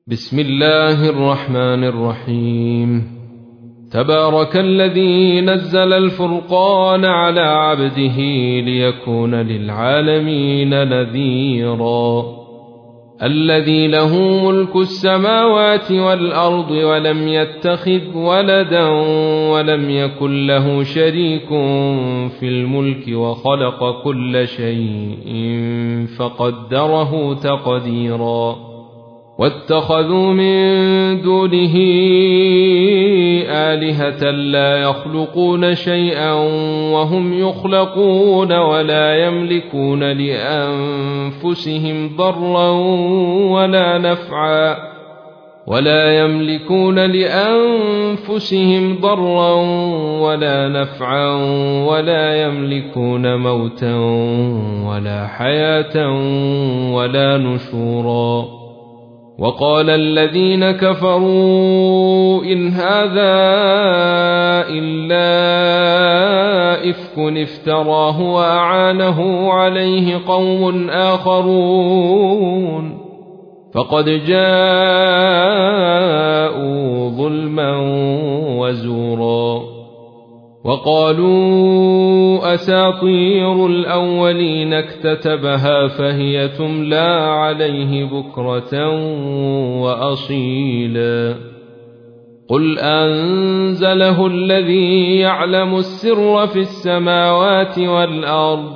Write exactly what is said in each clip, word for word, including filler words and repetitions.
بسم الله الرحمن الرحيم. تبارك الذي نزل الفرقان على عبده ليكون للعالمين نذيرا. الذي له ملك السماوات والأرض ولم يتخذ ولدا ولم يكن له شريك في الملك وخلق كل شيء فقدره تقديرا. واتخذوا من دونه آلهة لا يخلقون شيئا وهم يخلقون ولا يملكون لأنفسهم ضرا ولا نفعا ولا يملكون لأنفسهم ضرا ولا نفعا ولا يملكون موتا ولا حياة ولا نشورا. وقال الذين كفروا إن هذا إلا إفك افتراه وأعانه عليه قوم آخرون فقد جاءوا ظلما وزورا. وقالوا أساطير الأولين اكتتبها فهي تملى عليه بكرة وأصيلا. قل أنزله الذي يعلم السر في السماوات والأرض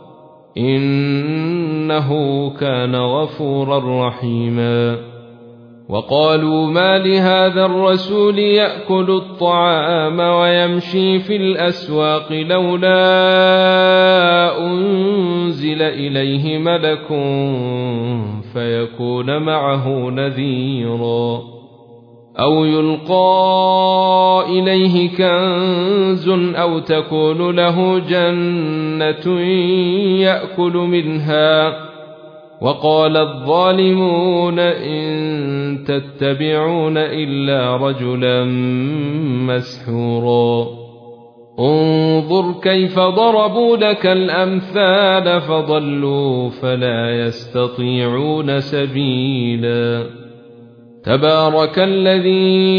إنه كان غفورا رحيما. وقالوا ما لهذا الرسول يأكل الطعام ويمشي في الأسواق لولا أنزل إليه ملك فيكون معه نذيرا. أو يلقى إليه كنز أو تكون له جنة يأكل منها. وقال الظالمون إن تتبعون إلا رجلا مسحورا. انظر كيف ضربوا لك الأمثال فضلوا فلا يستطيعون سبيلا. تبارك الذي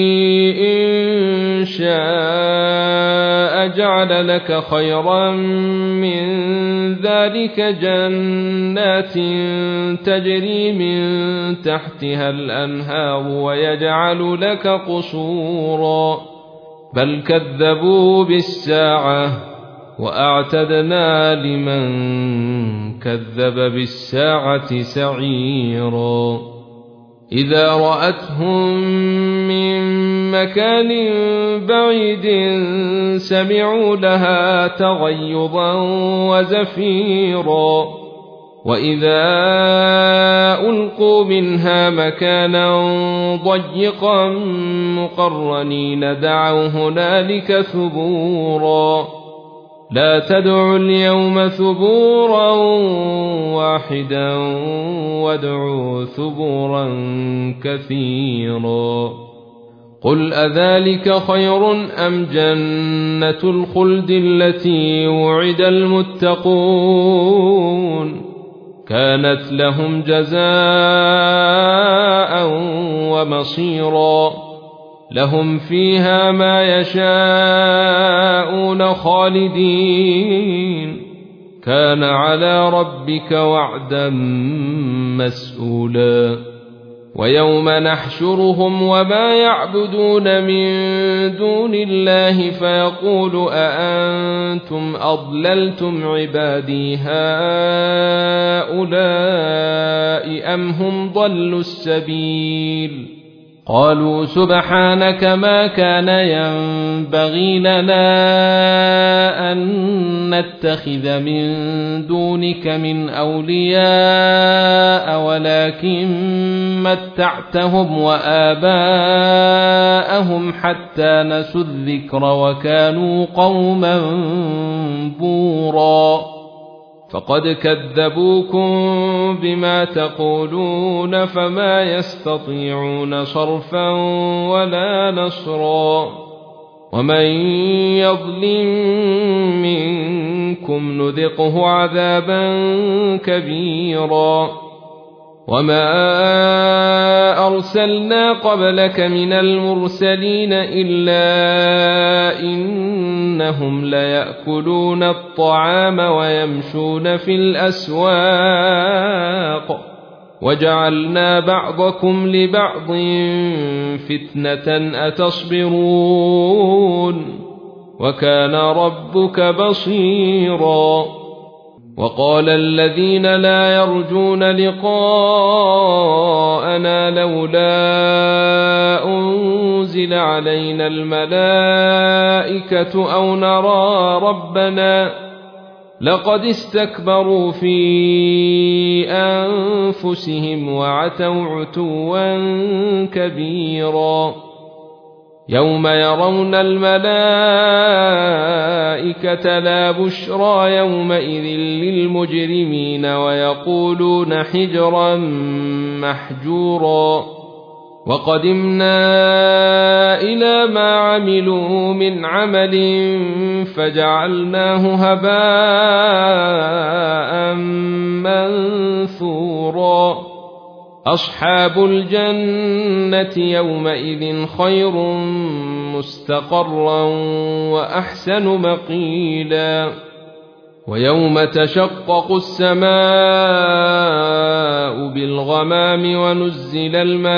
إن شاء جعل لك خيرا من ذلك جنات تجري من تحتها الأنهار ويجعل لك قصورا بل كذبوا بالساعة وأعتدنا لمن كذب بالساعة سعيرا. إذا رأتهم من مكان بعيد سمعوا لها تغيظا وزفيرا. وإذا ألقوا منها مكانا ضيقا مقرنين دعوا هنالك ثبورا. لا تدعوا اليوم ثبورا واحدا وادعوا ثبورا كثيرا. قل أذلك خير أم جنة الخلد التي وعد المتقون كانت لهم جزاء ومصيرا. لهم فيها ما يشاءون خالدين كان على ربك وعدا مسئولا. ويوم نحشرهم وما يعبدون من دون الله فيقول أأنتم أضللتم عبادي هؤلاء أم هم ضلوا السبيل. قالوا سبحانك ما كان ينبغي لنا أن نتخذ من دونك من أولياء ولكن متعتهم وآباءهم حتى نسوا الذكر وكانوا قوما بورا. فقد كذبوكم بما تقولون فما يستطيعون صرفا ولا نصرا. ومن يظلم منكم نذقه عذابا كبيرا. وما أرسلنا قبلك من المرسلين إلا إنهم ليأكلون الطعام ويمشون في الأسواق وجعلنا بعضكم لبعض فتنة أتصبرون وكان ربك بصيرا وقال الذين لا يرجون لقاءنا لولا أنزل علينا الملائكة أو نرى ربنا لقد استكبروا في أنفسهم وعتوا عتوا كبيرا يوم يرون الملائكة لا بشرى يومئذ للمجرمين ويقولون حجرا محجورا وقدمنا إلى ما عملوا من عمل فجعلناه هباء منثورا أصحاب الجنة يومئذ خير مستقرا وأحسن مقيلا ويوم تشقق السماء بالغمام ونزل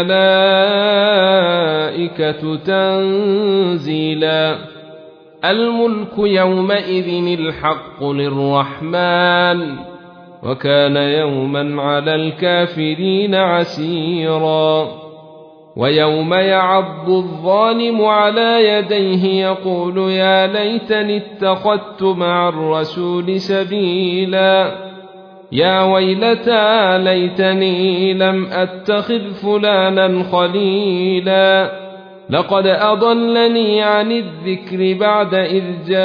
الملائكة تنزيلا الملك يومئذ الحق للرحمن وكان يوما على الكافرين عسيرا ويوم يعض الظالم على يديه يقول يا ليتني اتخذت مع الرسول سبيلا يا ويلتى ليتني لم أتخذ فلانا خليلا لقد أضلني عن الذكر بعد إذ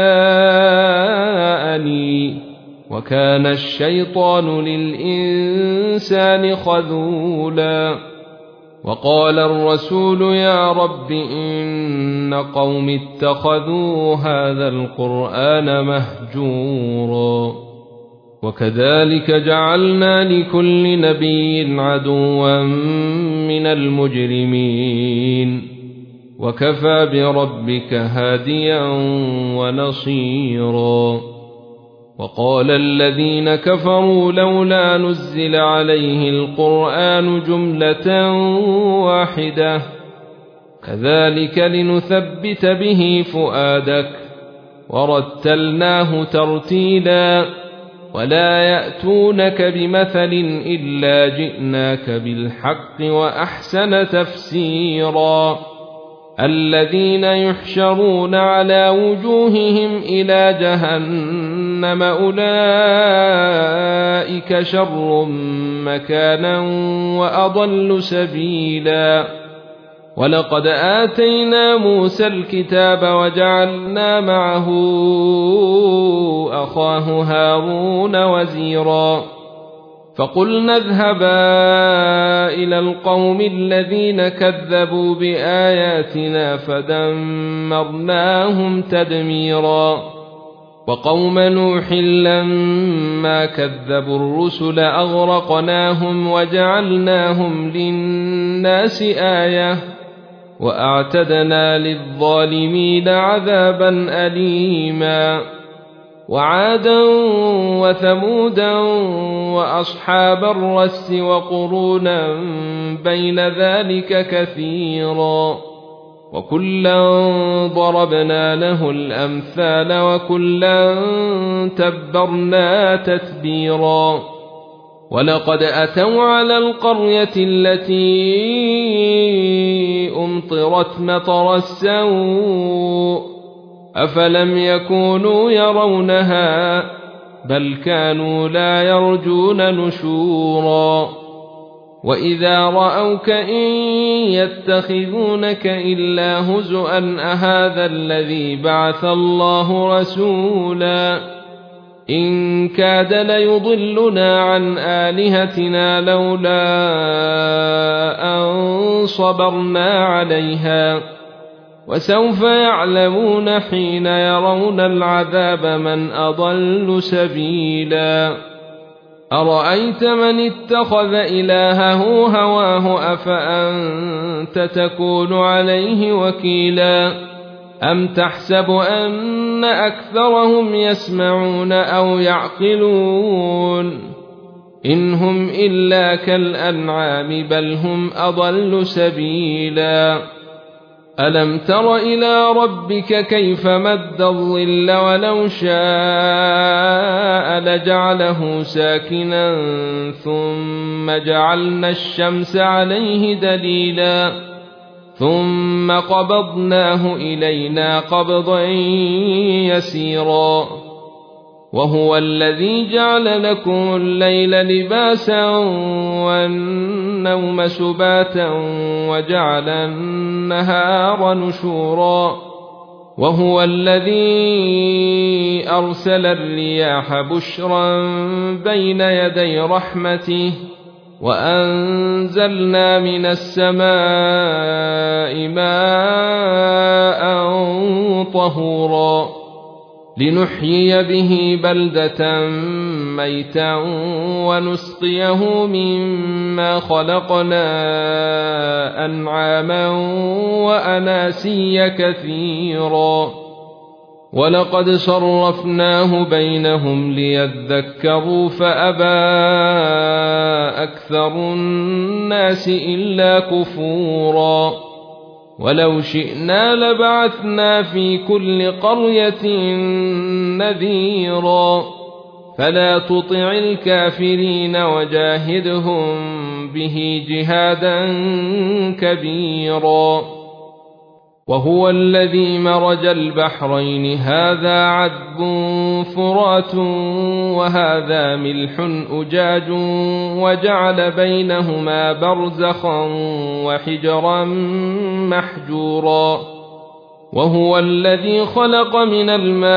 جاءني وكان الشيطان للإنسان خذولا وقال الرسول يا رب إن قوم اتخذوا هذا القرآن مهجورا وكذلك جعلنا لكل نبي عدوا من المجرمين وكفى بربك هاديا ونصيرا وقال الذين كفروا لولا نزل عليه القرآن جملة واحدة كذلك لنثبت به فؤادك ورتلناه ترتيلا ولا يأتونك بمثل إلا جئناك بالحق وأحسن تفسيرا الذين يحشرون على وجوههم إلى جهنم أولئك شر مكانا وأضل سبيلا ولقد آتينا موسى الكتاب وجعلنا معه أخاه هارون وزيرا فقلنا اذهبا إلى القوم الذين كذبوا بآياتنا فدمرناهم تدميرا وقوم نوح لما كذبوا الرسل أغرقناهم وجعلناهم للناس آية وأعتدنا للظالمين عذابا أليما وعادا وثمودا وأصحاب الرس وقرونا بين ذلك كثيرا وكلا ضربنا له الأمثال وكلا تبرنا تتبيرا ولقد أتوا على القرية التي أمطرت مطر السوء أفلم يكونوا يرونها بل كانوا لا يرجون نشورا وإذا رأوك إن يتخذونك إلا هزؤا أهذا الذي بعث الله رسولا إن كاد ليضلنا عن آلهتنا لولا أن صبرنا عليها وسوف يعلمون حين يرون العذاب من أضل سبيلا أرأيت من اتخذ إلهه هواه أفأنت تكون عليه وكيلا أم تحسب أن أكثرهم يسمعون أو يعقلون إن هم إلا كالأنعام بل هم أضل سبيلا ألم تر إلى ربك كيف مد الظل ولو شاء لجعله ساكنا ثم جعلنا الشمس عليه دليلا ثم قبضناه إلينا قبضا يسيرا وهو الذي جعل لكم الليل لباسا والنوم سباتا وجعل النهار نشورا وهو الذي أرسل الرياح بشرا بين يدي رحمته وأنزلنا من السماء ماء طهورا لنحيي به بلدة ميتا ونسقيه مما خلقنا أنعاما وأناسيا كثيرا ولقد صرفناه بينهم ليذكروا فأبى أكثر الناس إلا كفورا ولو شئنا لبعثنا في كل قرية نذيرا فلا تطع الكافرين وجاهدهم به جهادا كبيرا وهو الذي مرج البحرين هذا عذب فرات وهذا ملح أجاج وجعل بينهما برزخا وحجرا محجورا وهو الذي خلق من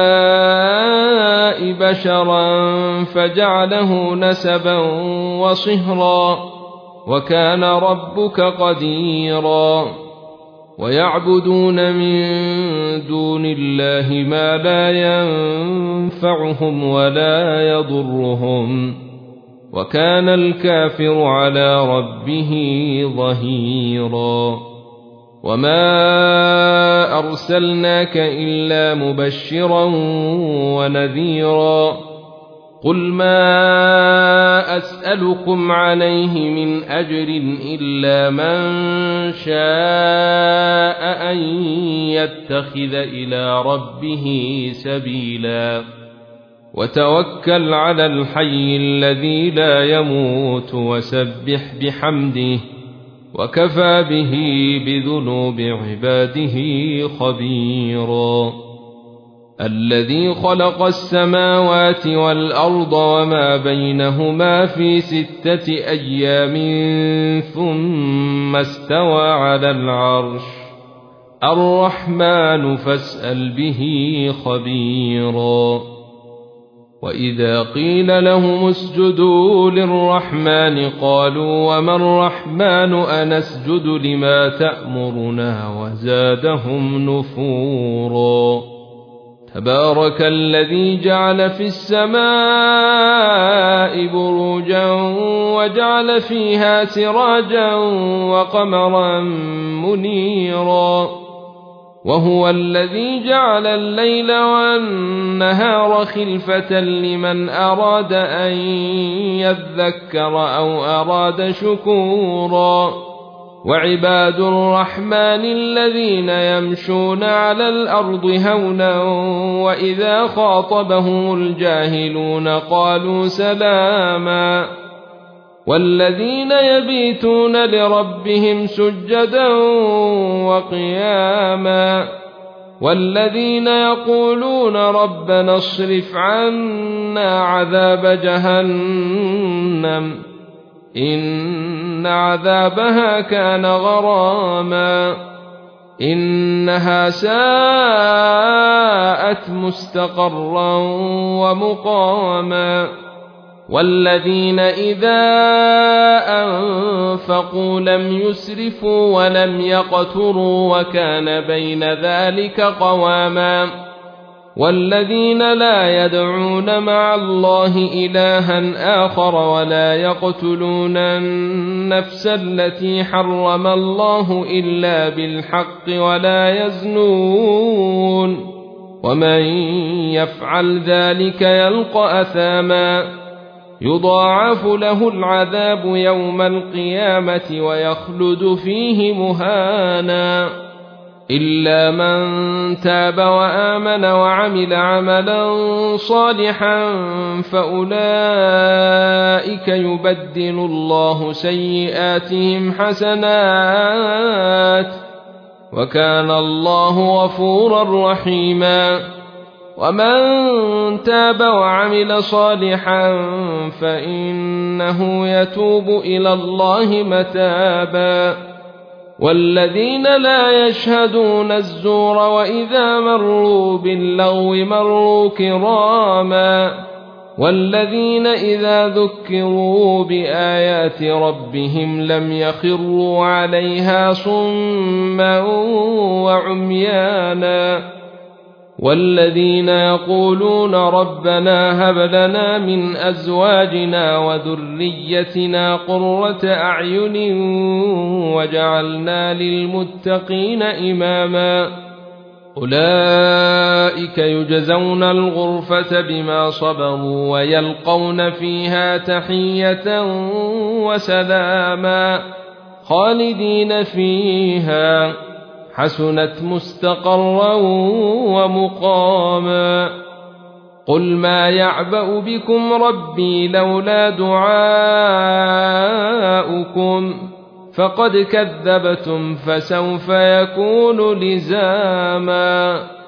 الماء بشرا فجعله نسبا وصهرا وكان ربك قديرا ويعبدون من دون الله ما لا ينفعهم ولا يضرهم وكان الكافر على ربه ظهيرا وما أرسلناك إلا مبشرا ونذيرا قل ما أسألكم عليه من أجر إلا من شاء أن يتخذ إلى ربه سبيلا وتوكل على الحي الذي لا يموت وسبح بحمده وكفى به بذنوب عباده خبيرا الذي خلق السماوات والأرض وما بينهما في ستة أيام ثم استوى على العرش الرحمن فاسأل به خبيرا وإذا قيل لهم اسجدوا للرحمن قالوا وما الرحمن أنسجد لما تأمرنا وزادهم نفورا تبارك الذي جعل في السماء بروجا وجعل فيها سراجا وقمرا منيرا وهو الذي جعل الليل والنهار خلفة لمن أراد أن يذكر أو أراد شكورا وعباد الرحمن الذين يمشون على الأرض هونا وإذا خاطبهم الجاهلون قالوا سلاما والذين يبيتون لربهم سجدا وقياما والذين يقولون ربنا اصرف عنا عذاب جهنم إن عذابها كان غراما إنها ساءت مستقرا ومقاما والذين إذا أنفقوا لم يسرفوا ولم يقتروا وكان بين ذلك قواما والذين لا يدعون مع الله إلها آخر ولا يقتلون النفس التي حرم الله إلا بالحق ولا يزنون ومن يفعل ذلك يلقى أثاما يضاعف له العذاب يوم القيامة ويخلد فيه مهانا إلا من تاب وآمن وعمل عملا صالحا فأولئك يبدل الله سيئاتهم حسنات وكان الله غفورا رحيما ومن تاب وعمل صالحا فإنه يتوب إلى الله متابا والذين لا يشهدون الزور وإذا مروا باللغو مروا كراما والذين إذا ذكروا بآيات ربهم لم يخروا عليها صما وعميانا والذين يقولون ربنا هب لنا من أزواجنا وذريتنا قرة أعين وجعلنا للمتقين إماما أولئك يجزون الغرفة بما صبروا ويلقون فيها تحية وسلاما خالدين فيها حسنت مستقرا ومقاما قل ما يعبأ بكم ربي لولا دعاؤكم فقد كذبتم فسوف يكون لزاما